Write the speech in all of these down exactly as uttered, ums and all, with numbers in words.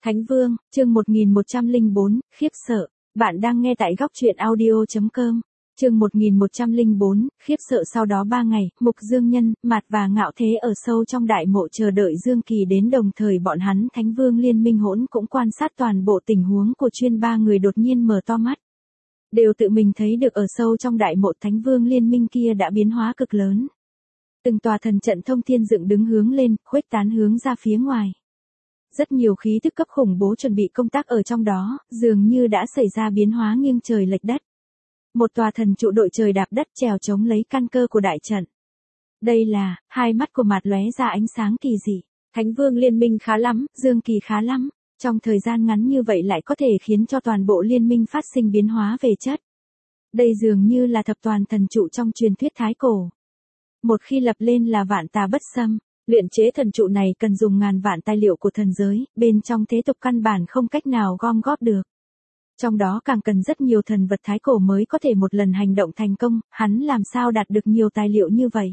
Thánh Vương, chương một nghìn một trăm lẻ bốn, khiếp sợ. Bạn đang nghe tại góc truyện audio chấm com. Chương một nghìn một trăm lẻ bốn, khiếp sợ. Sau đó ba ngày, Mục Dương Nhân, Mạt và Ngạo Thế ở sâu trong đại mộ chờ đợi Dương Kỳ đến, đồng thời bọn hắn Thánh Vương Liên Minh hỗn cũng quan sát toàn bộ tình huống của chuyên ba người đột nhiên mở to mắt. Đều tự mình thấy được ở sâu trong đại mộ Thánh Vương Liên Minh kia đã biến hóa cực lớn. Từng tòa thần trận thông thiên dựng đứng hướng lên, khuếch tán hướng ra phía ngoài. Rất nhiều khí tức cấp khủng bố chuẩn bị công tác ở trong đó, dường như đã xảy ra biến hóa nghiêng trời lệch đất. Một tòa thần trụ đội trời đạp đất trèo chống lấy căn cơ của đại trận. Đây là, hai mắt của Mạt lóe ra ánh sáng kỳ dị. Thánh Vương Liên Minh khá lắm, Dương Kỳ khá lắm. Trong thời gian ngắn như vậy lại có thể khiến cho toàn bộ liên minh phát sinh biến hóa về chất. Đây dường như là thập toàn thần trụ trong truyền thuyết thái cổ. Một khi lập lên là vạn tà bất xâm. Luyện chế thần trụ này cần dùng ngàn vạn tài liệu của thần giới, bên trong thế tục căn bản không cách nào gom góp được. Trong đó càng cần rất nhiều thần vật thái cổ mới có thể một lần hành động thành công, hắn làm sao đạt được nhiều tài liệu như vậy.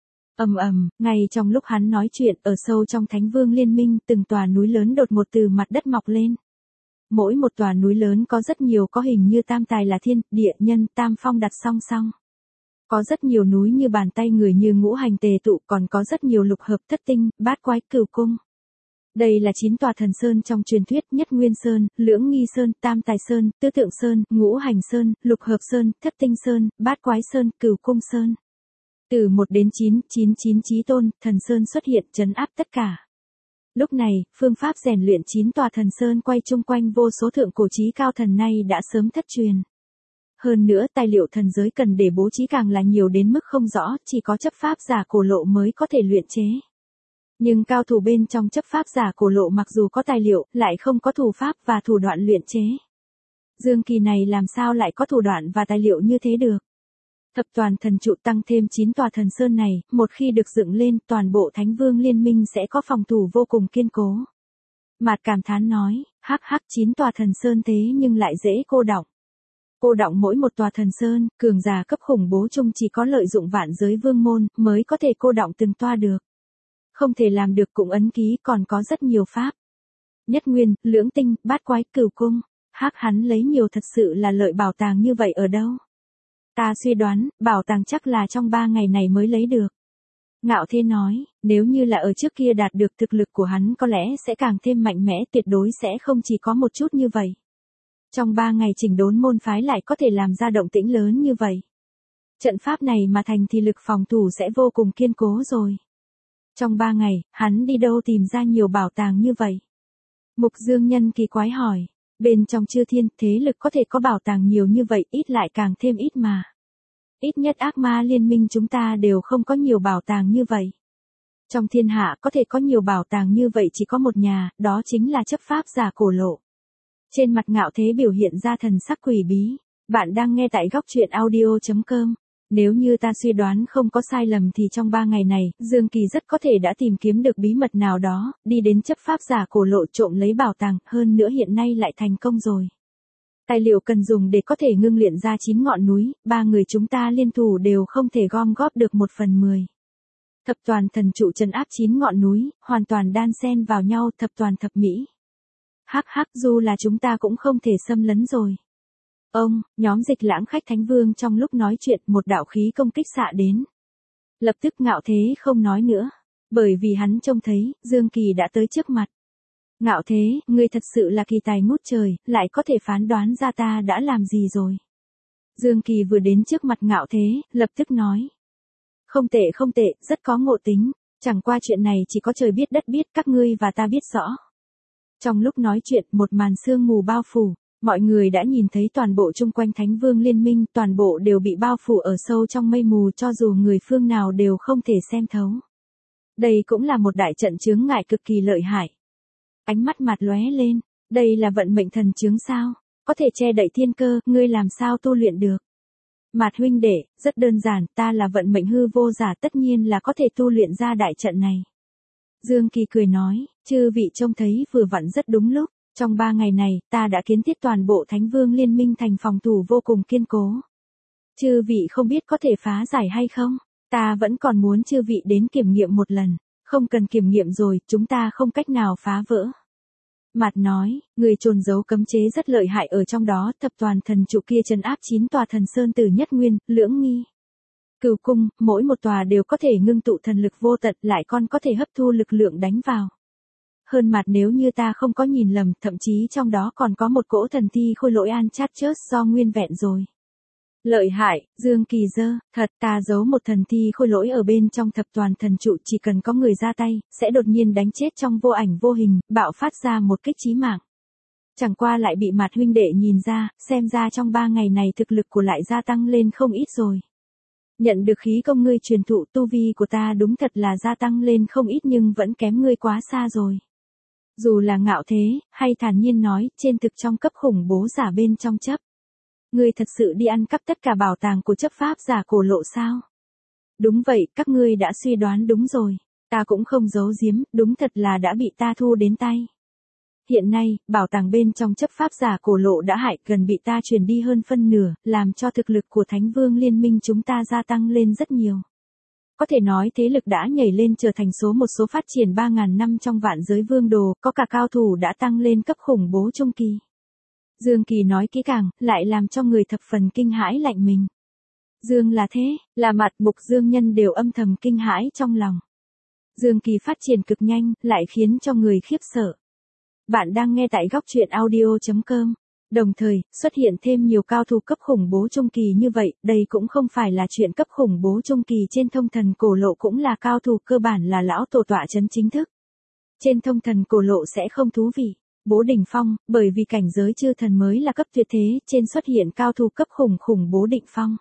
Ầm ầm, ngay trong lúc hắn nói chuyện, ở sâu trong Thánh Vương Liên Minh, từng tòa núi lớn đột ngột từ mặt đất mọc lên. Mỗi một tòa núi lớn có rất nhiều có hình như tam tài là thiên, địa, nhân, tam phong đặt song song. Có rất nhiều núi như bàn tay người như ngũ hành tề tụ, còn có rất nhiều lục hợp thất tinh, bát quái cửu cung. Đây là chín tòa thần sơn trong truyền thuyết: Nhất Nguyên Sơn, Lưỡng Nghi Sơn, Tam Tài Sơn, Tư Tượng Sơn, Ngũ Hành Sơn, Lục Hợp Sơn, Thất Tinh Sơn, Bát Quái Sơn, Cửu Cung Sơn. Từ một đến chín, chín chín chí tôn, thần sơn xuất hiện trấn áp tất cả. Lúc này, phương pháp rèn luyện chín tòa thần sơn quay chung quanh vô số thượng cổ chí cao thần nay đã sớm thất truyền. Hơn nữa tài liệu thần giới cần để bố trí càng là nhiều đến mức không rõ, chỉ có chấp pháp giả cổ lộ mới có thể luyện chế. Nhưng cao thủ bên trong chấp pháp giả cổ lộ mặc dù có tài liệu, lại không có thủ pháp và thủ đoạn luyện chế. Dương Kỳ này làm sao lại có thủ đoạn và tài liệu như thế được? Thập toàn thần trụ tăng thêm chín tòa thần sơn này, một khi được dựng lên, toàn bộ Thánh Vương Liên Minh sẽ có phòng thủ vô cùng kiên cố. Mạt cảm thán nói, hắc hắc, chín tòa thần sơn thế nhưng lại dễ cô đọng. Cô đọng mỗi một tòa thần sơn, cường giả cấp khủng bố chung chỉ có lợi dụng vạn giới vương môn, mới có thể cô đọng từng toa được. Không thể làm được cũng ấn ký, còn có rất nhiều pháp. Nhất Nguyên, Lưỡng Tinh, Bát Quái, Cửu Cung. Hắc, hắn lấy nhiều thật sự là lợi bảo tàng như vậy ở đâu? Ta suy đoán, bảo tàng chắc là trong ba ngày này mới lấy được. Ngạo Thế nói, nếu như là ở trước kia đạt được thực lực của hắn có lẽ sẽ càng thêm mạnh mẽ, tuyệt đối sẽ không chỉ có một chút như vậy. Trong ba ngày chỉnh đốn môn phái lại có thể làm ra động tĩnh lớn như vậy. Trận pháp này mà thành thì lực phòng thủ sẽ vô cùng kiên cố rồi. Trong ba ngày, hắn đi đâu tìm ra nhiều bảo tàng như vậy? Mục Dương Nhân kỳ quái hỏi, bên trong chư thiên thế lực có thể có bảo tàng nhiều như vậy, ít lại càng thêm ít mà. Ít nhất ác ma liên minh chúng ta đều không có nhiều bảo tàng như vậy. Trong thiên hạ có thể có nhiều bảo tàng như vậy chỉ có một nhà, đó chính là chấp pháp giả cổ lộ. Trên mặt Ngạo Thế biểu hiện ra thần sắc quỷ bí. Bạn đang nghe tại góc truyện audio chấm com. Nếu như ta suy đoán không có sai lầm thì trong ba ngày này, Dương Kỳ rất có thể đã tìm kiếm được bí mật nào đó, đi đến chấp pháp giả cổ lộ trộm lấy bảo tàng, hơn nữa hiện nay lại thành công rồi. Tài liệu cần dùng để có thể ngưng luyện ra chín ngọn núi, ba người chúng ta liên thủ đều không thể gom góp được một phần mười. Thập toàn thần trụ trấn áp chín ngọn núi, hoàn toàn đan xen vào nhau, thập toàn thập mỹ. Hắc hắc, dù là chúng ta cũng không thể xâm lấn rồi. Ông, nhóm Dịch Lãng khách Thánh Vương trong lúc nói chuyện, một đạo khí công kích xạ đến. Lập tức Ngạo Thế không nói nữa, bởi vì hắn trông thấy, Dương Kỳ đã tới trước mặt. Ngạo Thế, ngươi thật sự là kỳ tài ngút trời, lại có thể phán đoán ra ta đã làm gì rồi. Dương Kỳ vừa đến trước mặt Ngạo Thế, lập tức nói. Không tệ không tệ, rất có ngộ tính, chẳng qua chuyện này chỉ có trời biết đất biết, các ngươi và ta biết rõ. Trong lúc nói chuyện, một màn sương mù bao phủ. Mọi người đã nhìn thấy toàn bộ chung quanh Thánh Vương Liên Minh, toàn bộ đều bị bao phủ ở sâu trong mây mù, cho dù người phương nào đều không thể xem thấu. Đây cũng là một đại trận chướng ngại cực kỳ lợi hại. Ánh mắt Mạt lóe lên, đây là vận mệnh thần chướng sao? Có thể che đậy thiên cơ, ngươi làm sao tu luyện được? Mạt huynh đệ, rất đơn giản, ta là vận mệnh hư vô giả, tất nhiên là có thể tu luyện ra đại trận này. Dương Kỳ cười nói, chư vị trông thấy vừa vặn rất đúng lúc. Trong ba ngày này, ta đã kiến thiết toàn bộ Thánh Vương Liên Minh thành phòng thủ vô cùng kiên cố. Chư vị không biết có thể phá giải hay không? Ta vẫn còn muốn chư vị đến kiểm nghiệm một lần. Không cần kiểm nghiệm rồi, chúng ta không cách nào phá vỡ. Mạt nói, người trồn giấu cấm chế rất lợi hại ở trong đó, thập toàn thần trụ kia trấn áp chín tòa thần sơn từ nhất nguyên, lưỡng nghi. Cửu cung, mỗi một tòa đều có thể ngưng tụ thần lực vô tận, lại còn có thể hấp thu lực lượng đánh vào. Hơn mặt nếu như ta không có nhìn lầm, thậm chí trong đó còn có một cỗ thần thi khôi lỗi an chát chớt do nguyên vẹn rồi. Lợi hại, Dương Kỳ dơ, thật ta giấu một thần thi khôi lỗi ở bên trong thập toàn thần trụ, chỉ cần có người ra tay, sẽ đột nhiên đánh chết trong vô ảnh vô hình, bạo phát ra một kích chí mạng. Chẳng qua lại bị Mạt huynh đệ nhìn ra, xem ra trong ba ngày này thực lực của lại gia tăng lên không ít rồi. Nhận được khí công ngươi truyền thụ, tu vi của ta đúng thật là gia tăng lên không ít nhưng vẫn kém ngươi quá xa rồi. Dù là Ngạo Thế, hay thản nhiên nói, trên thực trong cấp khủng bố giả bên trong chấp. Ngươi thật sự đi ăn cắp tất cả bảo tàng của chấp pháp giả cổ lộ sao? Đúng vậy, các ngươi đã suy đoán đúng rồi. Ta cũng không giấu giếm, đúng thật là đã bị ta thu đến tay. Hiện nay, bảo tàng bên trong chấp pháp giả cổ lộ đã hại gần bị ta truyền đi hơn phân nửa, làm cho thực lực của Thánh Vương Liên minh chúng ta gia tăng lên rất nhiều. Có thể nói thế lực đã nhảy lên trở thành số một số phát triển ba ngàn năm trong vạn giới vương đồ, có cả cao thủ đã tăng lên cấp khủng bố trung kỳ. Dương Kỳ nói kỹ càng, lại làm cho người thập phần kinh hãi lạnh mình. Dương là thế, là Mặt Mục Dương Nhân đều âm thầm kinh hãi trong lòng. Dương Kỳ phát triển cực nhanh, lại khiến cho người khiếp sợ. Bạn đang nghe tại góc truyện audio chấm com. Đồng thời, xuất hiện thêm nhiều cao thủ cấp khủng bố trung kỳ như vậy, đây cũng không phải là chuyện cấp khủng bố trung kỳ trên thông thần cổ lộ cũng là cao thủ cơ bản là lão tổ tọa chấn chính thức. Trên thông thần cổ lộ sẽ không thú vị. Bố đỉnh phong, bởi vì cảnh giới chư thần mới là cấp tuyệt thế, trên xuất hiện cao thủ cấp khủng khủng bố đỉnh phong.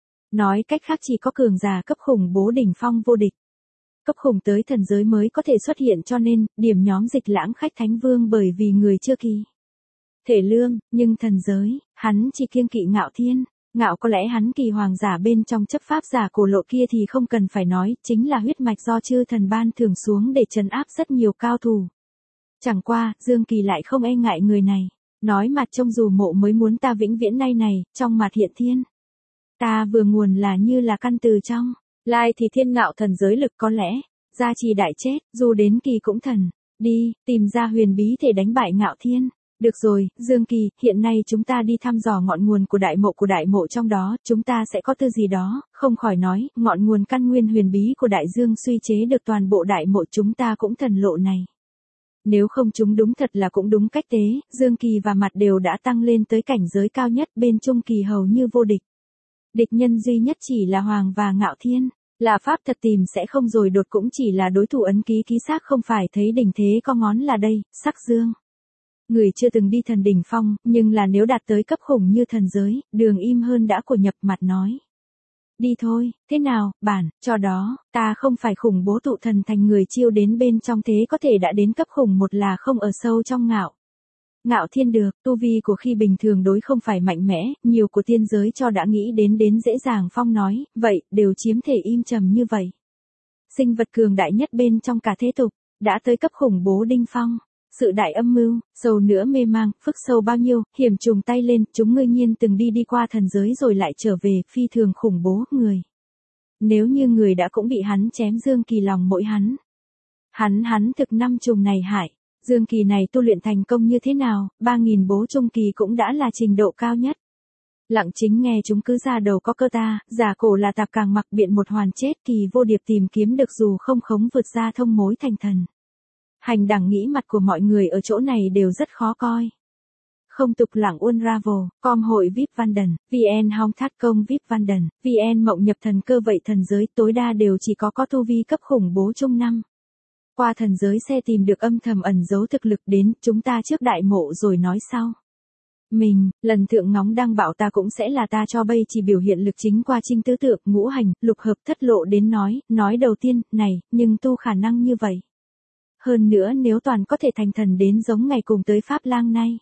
Nói cách khác chỉ có cường giả cấp khủng bố đỉnh phong vô địch. Cấp khủng tới thần giới mới có thể xuất hiện cho nên, điểm nhóm dịch lãng khách thánh vương bởi vì người chưa kỳ. Thể lương, nhưng thần giới, hắn chỉ kiêng kỵ Ngạo Thiên. Ngạo có lẽ hắn kỳ hoàng giả bên trong chấp pháp giả cổ lộ kia thì không cần phải nói, chính là huyết mạch do chư thần ban thường xuống để trấn áp rất nhiều cao thủ. Chẳng qua, Dương Kỳ lại không e ngại người này. Nói mặt trông dù mộ mới muốn ta vĩnh viễn nay này, trong mặt hiện thiên. Ta vừa nguồn là như là căn từ trong. Lai thì thiên ngạo thần giới lực có lẽ. Gia trì đại chết, dù đến kỳ cũng thần. Đi, tìm ra huyền bí thể đánh bại Ngạo Thiên. Được rồi, Dương Kỳ, hiện nay chúng ta đi thăm dò ngọn nguồn của đại mộ của đại mộ trong đó, chúng ta sẽ có tư gì đó, không khỏi nói, ngọn nguồn căn nguyên huyền bí của đại dương suy chế được toàn bộ đại mộ chúng ta cũng thần lộ này. Nếu không chúng đúng thật là cũng đúng cách tế, Dương Kỳ và Mặt đều đã tăng lên tới cảnh giới cao nhất bên trung kỳ hầu như vô địch. Địch nhân duy nhất chỉ là Hoàng và Ngạo Thiên, là pháp thật tìm sẽ không rồi đột cũng chỉ là đối thủ ấn ký ký xác không phải thấy đỉnh thế có ngón là đây, sắc dương. Người chưa từng đi thần đỉnh phong, nhưng là nếu đạt tới cấp khủng như thần giới, đường im hơn đã của nhập Mặt nói. Đi thôi, thế nào, bản, cho đó, ta không phải khủng bố tụ thần thành người chiêu đến bên trong thế có thể đã đến cấp khủng một là không ở sâu trong Ngạo. Ngạo Thiên được, tu vi của khi bình thường đối không phải mạnh mẽ, nhiều của tiên giới cho đã nghĩ đến đến dễ dàng phong nói, vậy, đều chiếm thể im trầm như vậy. Sinh vật cường đại nhất bên trong cả thế tục, đã tới cấp khủng bố đinh phong. Sự đại âm mưu, sâu nữa mê mang, phức sâu bao nhiêu, hiểm trùng tay lên, chúng ngươi nhiên từng đi đi qua thần giới rồi lại trở về, phi thường khủng bố, người. Nếu như người đã cũng bị hắn chém Dương Kỳ lòng mỗi hắn. Hắn hắn thực năm trùng này hại, Dương Kỳ này tu luyện thành công như thế nào, ba nghìn bố trung kỳ cũng đã là trình độ cao nhất. Lặng chính nghe chúng cứ ra đầu có cơ ta, giả cổ là tạp càng mặc biện một hoàn chết kỳ vô điệp tìm kiếm được dù không khống vượt ra thông mối thành thần. Hành đẳng nghĩ mặt của mọi người ở chỗ này đều rất khó coi. Không tục lặng Unravel, com hội vê i pê Văn Đần, vê en Hong Thát Công vê i pê Văn Đần, vê en Mộng nhập thần cơ vậy thần giới tối đa đều chỉ có có tu vi cấp khủng bố trung năm. Qua thần giới xe tìm được âm thầm ẩn giấu thực lực đến, chúng ta trước đại mộ rồi nói sau. Mình, lần thượng ngóng đang bảo ta cũng sẽ là ta cho bây chỉ biểu hiện lực chính qua trinh tứ tượng, ngũ hành, lục hợp thất lộ đến nói, nói đầu tiên, này, nhưng tu khả năng như vậy. Hơn nữa nếu toàn có thể thành thần đến giống ngày cùng tới Pháp Lang nay.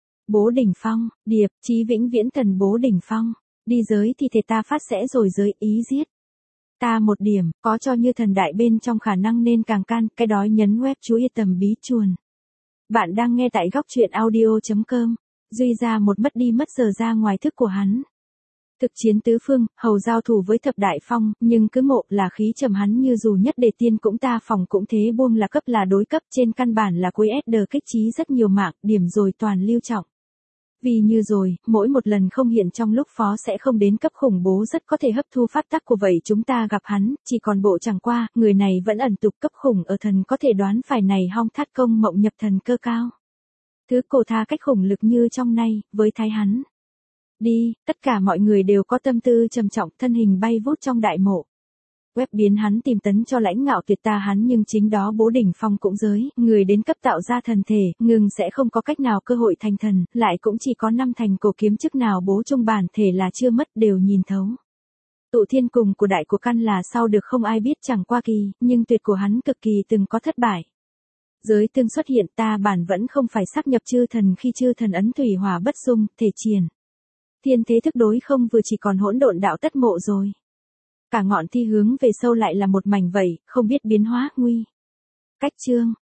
Bố đỉnh phong, điệp, chí vĩnh viễn thần bố đỉnh phong, đi giới thì thể ta phát sẽ rồi giới ý giết. Ta một điểm, có cho như thần đại bên trong khả năng nên càng can, cái đói nhấn web chú yên tầm bí chuồn. Bạn đang nghe tại góc truyện audio chấm com, Duy ra một mất đi mất giờ ra ngoài thức của hắn. Thực chiến tứ phương, hầu giao thủ với thập đại phong, nhưng cứ mộ là khí trầm hắn như dù nhất đề tiên cũng ta phòng cũng thế buông là cấp là đối cấp trên căn bản là cuối ét đờ kích trí rất nhiều mạng, điểm rồi toàn lưu trọng. Vì như rồi, mỗi một lần không hiện trong lúc phó sẽ không đến cấp khủng bố rất có thể hấp thu pháp tắc của vậy chúng ta gặp hắn, chỉ còn bộ chẳng qua, người này vẫn ẩn tục cấp khủng ở thần có thể đoán phải này hong thát công mộng nhập thần cơ cao. Thứ cổ tha cách khủng lực như trong nay, với thái hắn. Đi, tất cả mọi người đều có tâm tư trầm trọng thân hình bay vút trong đại mộ. Web biến hắn tìm tấn cho lãnh ngạo tuyệt ta hắn nhưng chính đó bố đỉnh phong cũng giới, người đến cấp tạo ra thần thể, ngừng sẽ không có cách nào cơ hội thành thần, lại cũng chỉ có năm thành cổ kiếm chức nào bố trung bản thể là chưa mất đều nhìn thấu. Tụ thiên cùng của đại của căn là sau được không ai biết chẳng qua kỳ, nhưng tuyệt của hắn cực kỳ từng có thất bại. Giới tương xuất hiện ta bản vẫn không phải xác nhập chư thần khi chư thần ấn thủy hỏa bất dung, thể triển. Thiên thế thức đối không vừa chỉ còn hỗn độn đạo tất mộ rồi. Cả ngọn thi hướng về sâu lại là một mảnh vẩy, không biết biến hóa nguy. Cách chương